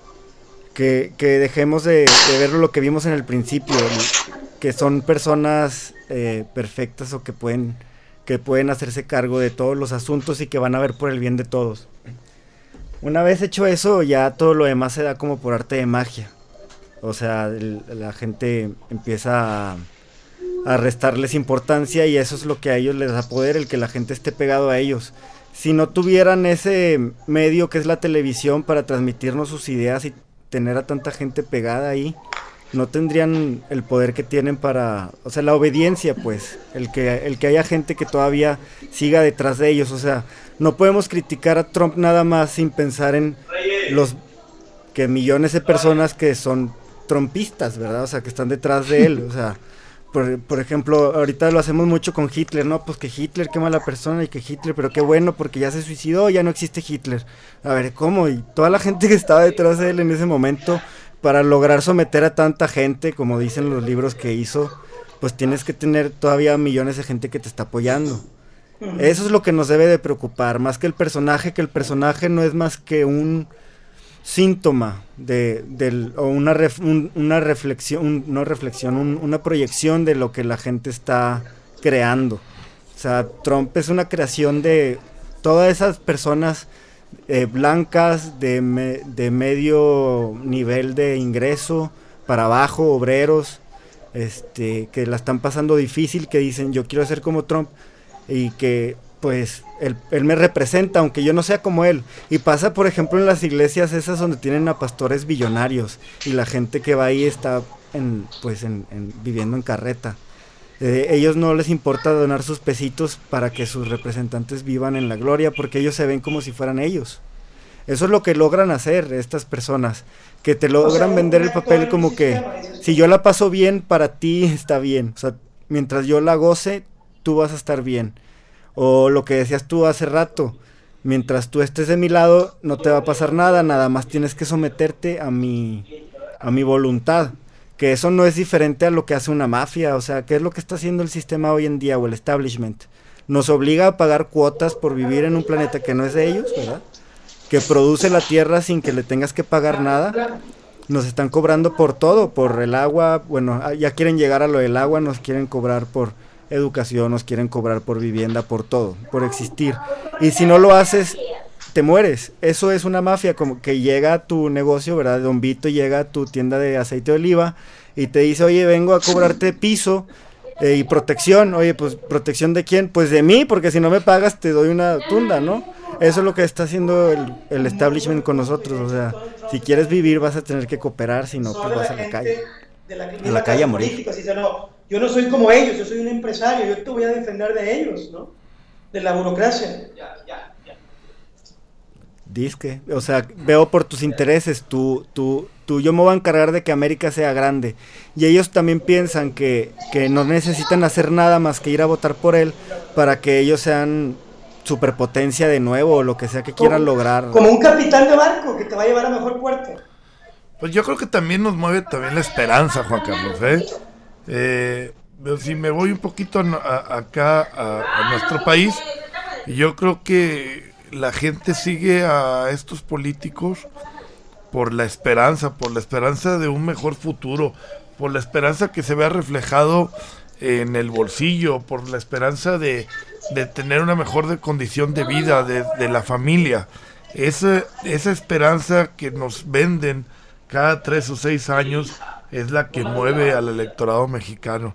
Que dejemos de ver lo que vimos en el principio, que son personas perfectas o que pueden hacerse cargo de todos los asuntos y que van a ver por el bien de todos. Una vez hecho eso, ya todo lo demás se da como por arte de magia. O sea, la gente empieza a restarles importancia y eso es lo que a ellos les da poder, el que la gente esté pegado a ellos. Si no tuvieran ese medio que es la televisión para transmitirnos sus ideas y tener a tanta gente pegada ahí, no tendrían el poder que tienen para, o sea, la obediencia, pues, el que haya gente que todavía siga detrás de ellos. O sea, no podemos criticar a Trump nada más sin pensar en los que millones de personas que son trumpistas, ¿verdad? O sea, que están detrás de él. O sea, por ejemplo, ahorita lo hacemos mucho con Hitler, ¿no? Pues que Hitler, qué mala persona, y que Hitler, pero qué bueno porque ya se suicidó, ya no existe Hitler. A ver, ¿cómo? Y toda la gente que estaba detrás de él en ese momento, para lograr someter a tanta gente, como dicen los libros que hizo, pues tienes que tener todavía millones de gente que te está apoyando. Eso es lo que nos debe de preocupar, más que el personaje no es más que un síntoma o una reflexión, una proyección de lo que la gente está creando. O sea, Trump es una creación de todas esas personas blancas de medio nivel de ingreso para abajo, obreros, que la están pasando difícil, que dicen yo quiero ser como Trump y que pues él me representa aunque yo no sea como él. Y pasa por ejemplo en las iglesias esas donde tienen a pastores billonarios y la gente que va ahí está viviendo en carreta. Ellos no les importa donar sus pesitos para que sus representantes vivan en la gloria, porque ellos se ven como si fueran ellos. Eso es lo que logran hacer estas personas, que te logran vender el papel como que si yo la paso bien, para ti está bien. O sea, mientras yo la goce, tú vas a estar bien. O lo que decías tú hace rato, mientras tú estés de mi lado, no te va a pasar nada, nada más tienes que someterte a mi voluntad. Que eso no es diferente a lo que hace una mafia. O sea, ¿qué es lo que está haciendo el sistema hoy en día o el establishment? Nos obliga a pagar cuotas por vivir en un planeta que no es de ellos, ¿verdad? Que produce la tierra sin que le tengas que pagar nada. Nos están cobrando por todo, por el agua. Bueno, ya quieren llegar a lo del agua, nos quieren cobrar por educación, nos quieren cobrar por vivienda, por todo, por existir. Y si no lo haces, te mueres. Eso es una mafia, como que llega a tu negocio, ¿verdad? Don Vito llega a tu tienda de aceite de oliva y te dice, oye, vengo a cobrarte piso y protección. Oye, pues, ¿protección de quién? Pues de mí, porque si no me pagas te doy una tunda, ¿no? Eso es lo que está haciendo el establishment con nosotros. O sea, si quieres vivir vas a tener que cooperar, si no, pues vas a la calle. A la calle a morir. Yo no soy como ellos, yo soy un empresario, yo te voy a defender de ellos, ¿no? De la burocracia. Disque, o sea, veo por tus intereses, yo me voy a encargar de que América sea grande. Y ellos también piensan que no necesitan hacer nada más que ir a votar por él para que ellos sean superpotencia de nuevo, o lo que sea que quieran lograr. Como un capitán de barco que te va a llevar a mejor puerto. Pues yo creo que también nos mueve también la esperanza, Juan Carlos, si me voy un poquito acá a nuestro país, yo creo que la gente sigue a estos políticos por la esperanza de un mejor futuro, por la esperanza que se vea reflejado en el bolsillo, por la esperanza de tener una mejor condición de vida de la familia. Esa esperanza que nos venden cada 3 o 6 años es la que mueve al electorado mexicano.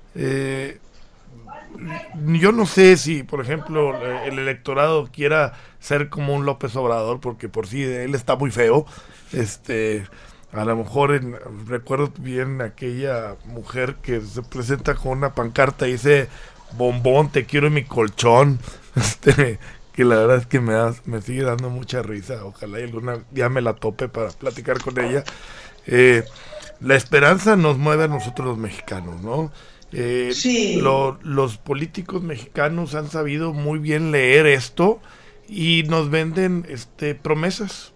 Yo no sé si, por ejemplo, el electorado quiera ser como un López Obrador, porque por sí él está muy feo. A lo mejor recuerdo bien aquella mujer que se presenta con una pancarta y dice: bombón, te quiero en mi colchón. Que la verdad es que me sigue dando mucha risa. Ojalá y alguna día me la tope para platicar con ella. La esperanza nos mueve a nosotros los mexicanos, ¿no? Sí. Los políticos mexicanos han sabido muy bien leer esto y nos venden promesas,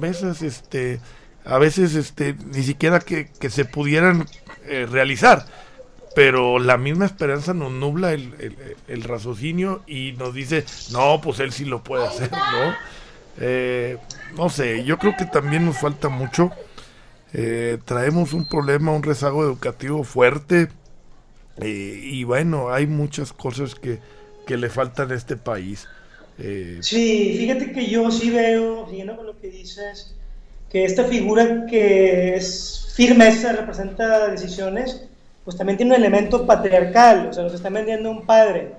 a veces ni siquiera que se pudieran realizar, pero la misma esperanza nos nubla el raciocinio y nos dice, no, pues él sí lo puede hacer, ¿no? No sé, yo creo que también nos falta mucho. Traemos un problema, un rezago educativo fuerte, y bueno, hay muchas cosas que le faltan a este país. Sí, fíjate que yo sí veo, siguiendo con lo que dices, que esta figura que es firmeza, representa decisiones, pues también tiene un elemento patriarcal, o sea, nos están vendiendo un padre.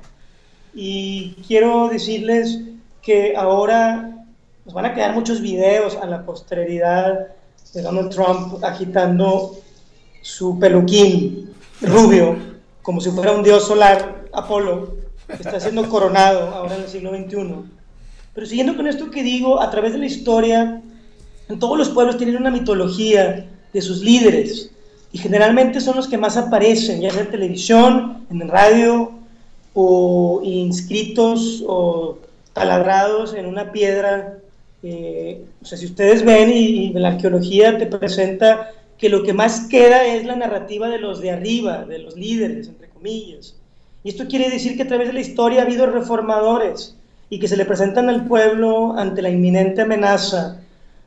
Y quiero decirles que ahora nos van a quedar muchos videos a la posteridad de Donald Trump agitando su peluquín rubio, como si fuera un dios solar, Apolo, que está siendo coronado ahora en el siglo XXI. Pero siguiendo con esto que digo, a través de la historia, en todos los pueblos tienen una mitología de sus líderes, y generalmente son los que más aparecen, ya sea en televisión, en radio, o inscritos o taladrados en una piedra. O sea, si ustedes ven, y la arqueología te presenta que lo que más queda es la narrativa de los de arriba, de los líderes, entre comillas. Y esto quiere decir que a través de la historia ha habido reformadores y que se le presentan al pueblo ante la inminente amenaza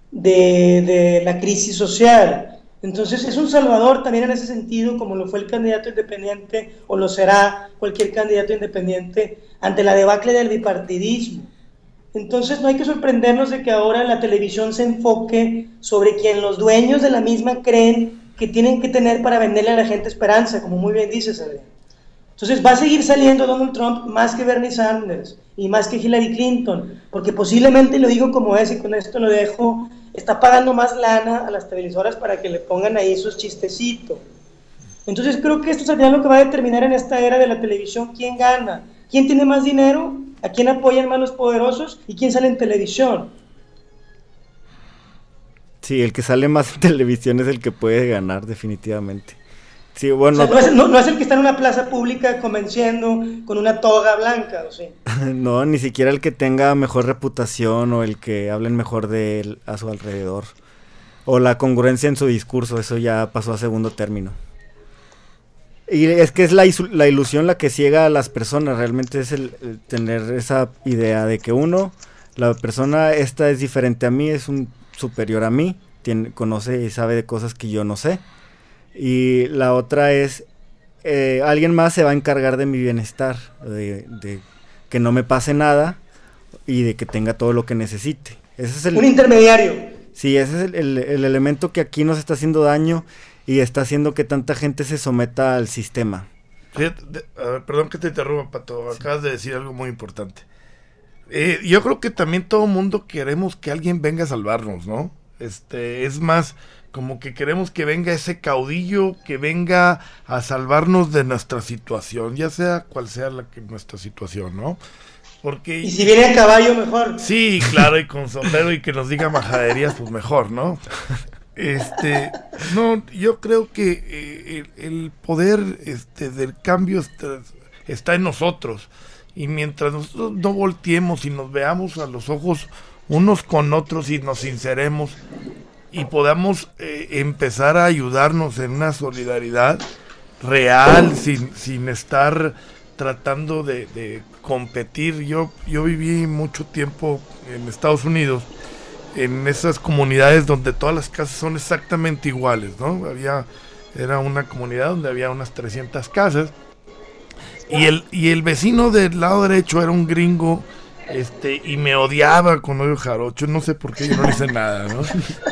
de la crisis social. Entonces es un salvador también en ese sentido, como lo fue el candidato independiente, o lo será cualquier candidato independiente ante la debacle del bipartidismo. Entonces no hay que sorprendernos de que ahora la televisión se enfoque sobre quien los dueños de la misma creen que tienen que tener para venderle a la gente esperanza, como muy bien dices, Adrián. Entonces va a seguir saliendo Donald Trump más que Bernie Sanders y más que Hillary Clinton, porque posiblemente, lo digo como es y con esto lo dejo, está pagando más lana a las televisoras para que le pongan ahí sus chistecitos. Entonces creo que esto sería lo que va a determinar en esta era de la televisión quién gana, quién tiene más dinero, a quién apoyan más los poderosos y quién sale en televisión. Sí, el que sale más en televisión es el que puede ganar definitivamente. Sí, bueno, o sea, no es el que está en una plaza pública convenciendo con una toga blanca, ¿o sí? No, ni siquiera el que tenga mejor reputación o el que hablen mejor de él a su alrededor. O la congruencia en su discurso, eso ya pasó a segundo término. Y es que es la ilusión la que ciega a las personas, realmente es el tener esa idea de que la persona esta es diferente a mí, es un superior a mí, conoce y sabe de cosas que yo no sé. Y la otra es, alguien más se va a encargar de mi bienestar, de que no me pase nada, y de que tenga todo lo que necesite. Ese es un intermediario. Sí, ese es el elemento que aquí nos está haciendo daño y está haciendo que tanta gente se someta al sistema. Fíjate, a ver, perdón que te interrumpa, Pato, acabas de decir algo muy importante. Yo creo que también todo mundo queremos que alguien venga a salvarnos, ¿no? Es más, como que queremos que venga ese caudillo, que venga a salvarnos de nuestra situación, ya sea cual sea nuestra situación, ¿no? Porque, y si viene a caballo, mejor. Sí, claro, y con sombrero y que nos diga majaderías, pues mejor, ¿no? No, yo creo que el poder del cambio está en nosotros, y mientras nosotros no volteemos y nos veamos a los ojos unos con otros y nos sinceremos y podamos empezar a ayudarnos en una solidaridad real, sin estar tratando de competir. Yo viví mucho tiempo en Estados Unidos, en esas comunidades donde todas las casas son exactamente iguales, ¿no? Era una comunidad donde había unas 300 casas, y el vecino del lado derecho era un gringo, y me odiaba con odio jarocho, no sé por qué, yo no le hice nada, ¿no?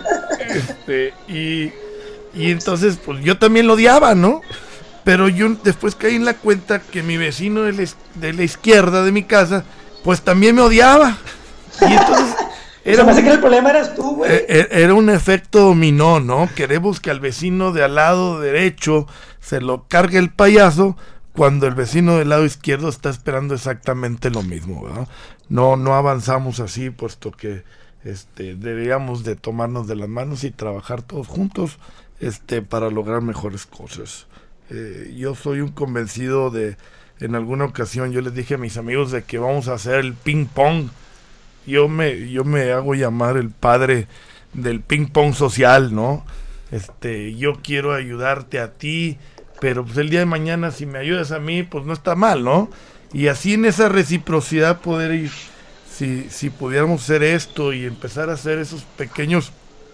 Y entonces, pues yo también lo odiaba, ¿no? Pero yo después caí en la cuenta que mi vecino de la izquierda de mi casa, pues también me odiaba. Y entonces parece que el problema eras tú, güey. Era un efecto dominó, ¿no? Queremos que al vecino de al lado derecho se lo cargue el payaso, cuando el vecino del lado izquierdo está esperando exactamente lo mismo, ¿verdad? No avanzamos así, puesto que deberíamos de tomarnos de las manos y trabajar todos juntos para lograr mejores cosas. Yo soy un convencido en alguna ocasión yo les dije a mis amigos de que vamos a hacer el ping pong. Yo me hago llamar el padre del ping pong social, ¿no? Yo quiero ayudarte a ti, pero pues el día de mañana si me ayudas a mí, pues no está mal, ¿no? Y así en esa reciprocidad poder ir, si pudiéramos hacer esto y empezar a hacer esos pequeños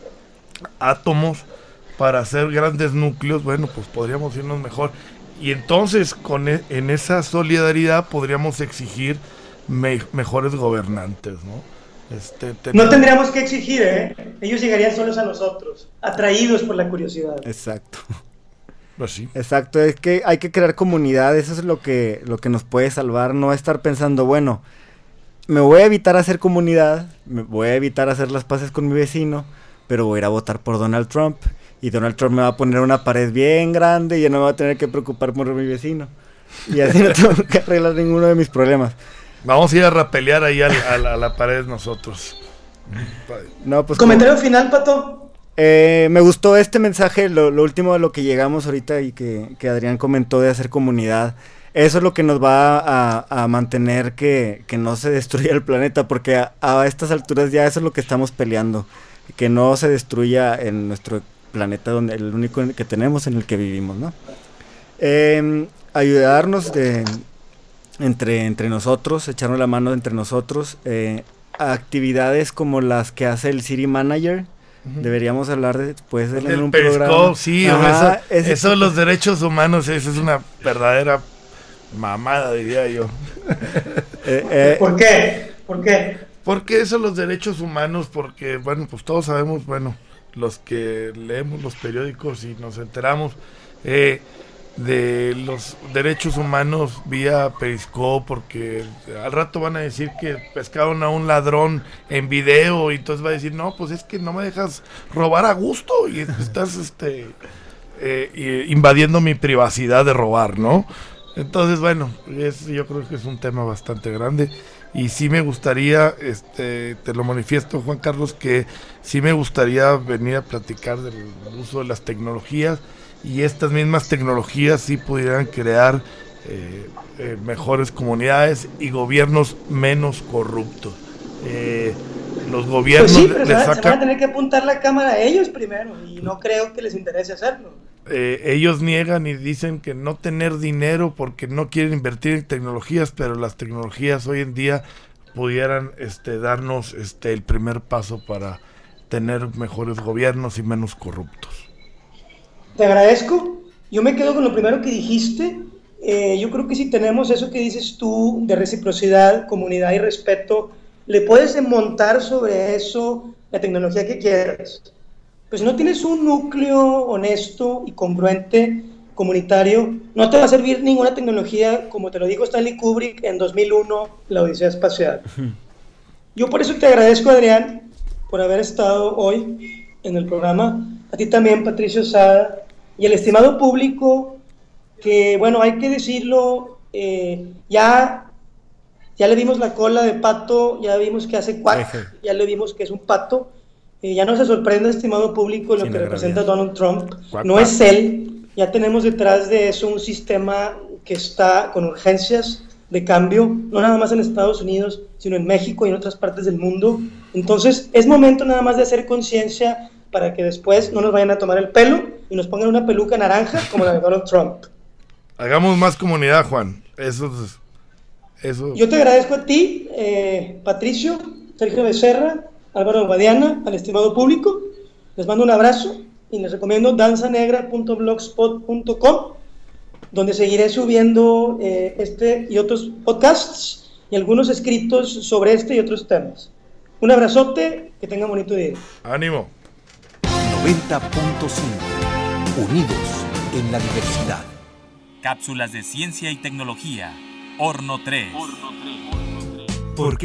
átomos para hacer grandes núcleos, bueno, pues podríamos irnos mejor. Y entonces en esa solidaridad podríamos exigir mejores gobernantes, ¿no? No tendríamos que exigir, ellos llegarían solos a nosotros, atraídos por la curiosidad. Exacto. Pues sí. Exacto, es que hay que crear comunidad, eso es lo que nos puede salvar, no estar pensando, bueno, me voy a evitar hacer comunidad, me voy a evitar hacer las paces con mi vecino, pero voy a ir a votar por Donald Trump, y Donald Trump me va a poner una pared bien grande y ya no me va a tener que preocupar por mi vecino, y así no tengo que arreglar ninguno de mis problemas. Vamos a ir a rapelear ahí a la pared nosotros. No, pues ¿comentario final, Pato? Me gustó este mensaje, lo último de lo que llegamos ahorita y que Adrián comentó de hacer comunidad. Eso es lo que nos va a mantener que no se destruya el planeta, porque a estas alturas ya eso es lo que estamos peleando, que no se destruya en nuestro planeta, donde el único que tenemos, en el que vivimos, ¿no? Ayudarnos entre nosotros, echarnos la mano entre nosotros, actividades como las que hace el City Manager. Deberíamos hablar después de en un programa. Sí, eso de los derechos humanos, eso es una verdadera mamada, diría yo. ¿Por qué? Porque eso, los derechos humanos, porque, bueno, pues todos sabemos, bueno, los que leemos los periódicos y nos enteramos de los derechos humanos vía Periscope, porque al rato van a decir que pescaron a un ladrón en video, y entonces va a decir, no, pues es que no me dejas robar a gusto y estás invadiendo mi privacidad de robar, ¿no? Entonces, bueno, yo creo que es un tema bastante grande, y sí me gustaría, te lo manifiesto, Juan Carlos, que sí me gustaría venir a platicar del uso de las tecnologías, y estas mismas tecnologías sí pudieran crear mejores comunidades y gobiernos menos corruptos. Los gobiernos pues sí, pero se van a tener que apuntar la cámara a ellos primero, y no creo que les interese hacerlo. Ellos niegan y dicen que no tener dinero porque no quieren invertir en tecnologías, pero las tecnologías hoy en día pudieran darnos el primer paso para tener mejores gobiernos y menos corruptos. Te agradezco. Yo me quedo con lo primero que dijiste. Yo creo que si tenemos eso que dices tú de reciprocidad, comunidad y respeto, le puedes montar sobre eso la tecnología que quieras. Pues si no tienes un núcleo honesto y congruente comunitario, no te va a servir ninguna tecnología, como te lo dijo Stanley Kubrick en 2001, La Odisea Espacial. Yo por eso te agradezco, Adrián, por haber estado hoy en el programa, a ti también, Patricio Sada, y el estimado público, que, bueno, hay que decirlo, ya le vimos la cola de pato, ya vimos que hace cuac, ya le vimos que es un pato, ya no se sorprende, estimado público, lo que representa Donald Trump. No es él, ya tenemos detrás de eso un sistema que está con urgencias de cambio, no nada más en Estados Unidos, sino en México y en otras partes del mundo. Entonces es momento nada más de hacer conciencia para que después no nos vayan a tomar el pelo y nos pongan una peluca naranja como la de Donald Trump. Hagamos más comunidad, Juan. Eso. Yo te agradezco a ti, Patricio, Sergio Becerra, Álvaro Badiana, al estimado público. Les mando un abrazo y les recomiendo danzanegra.blogspot.com, donde seguiré subiendo este y otros podcasts y algunos escritos sobre este y otros temas. Un abrazote, que tengan bonito día. ¡Ánimo! 90.5 Unidos en la diversidad. Cápsulas de ciencia y tecnología. Horno 3. ¿Por qué?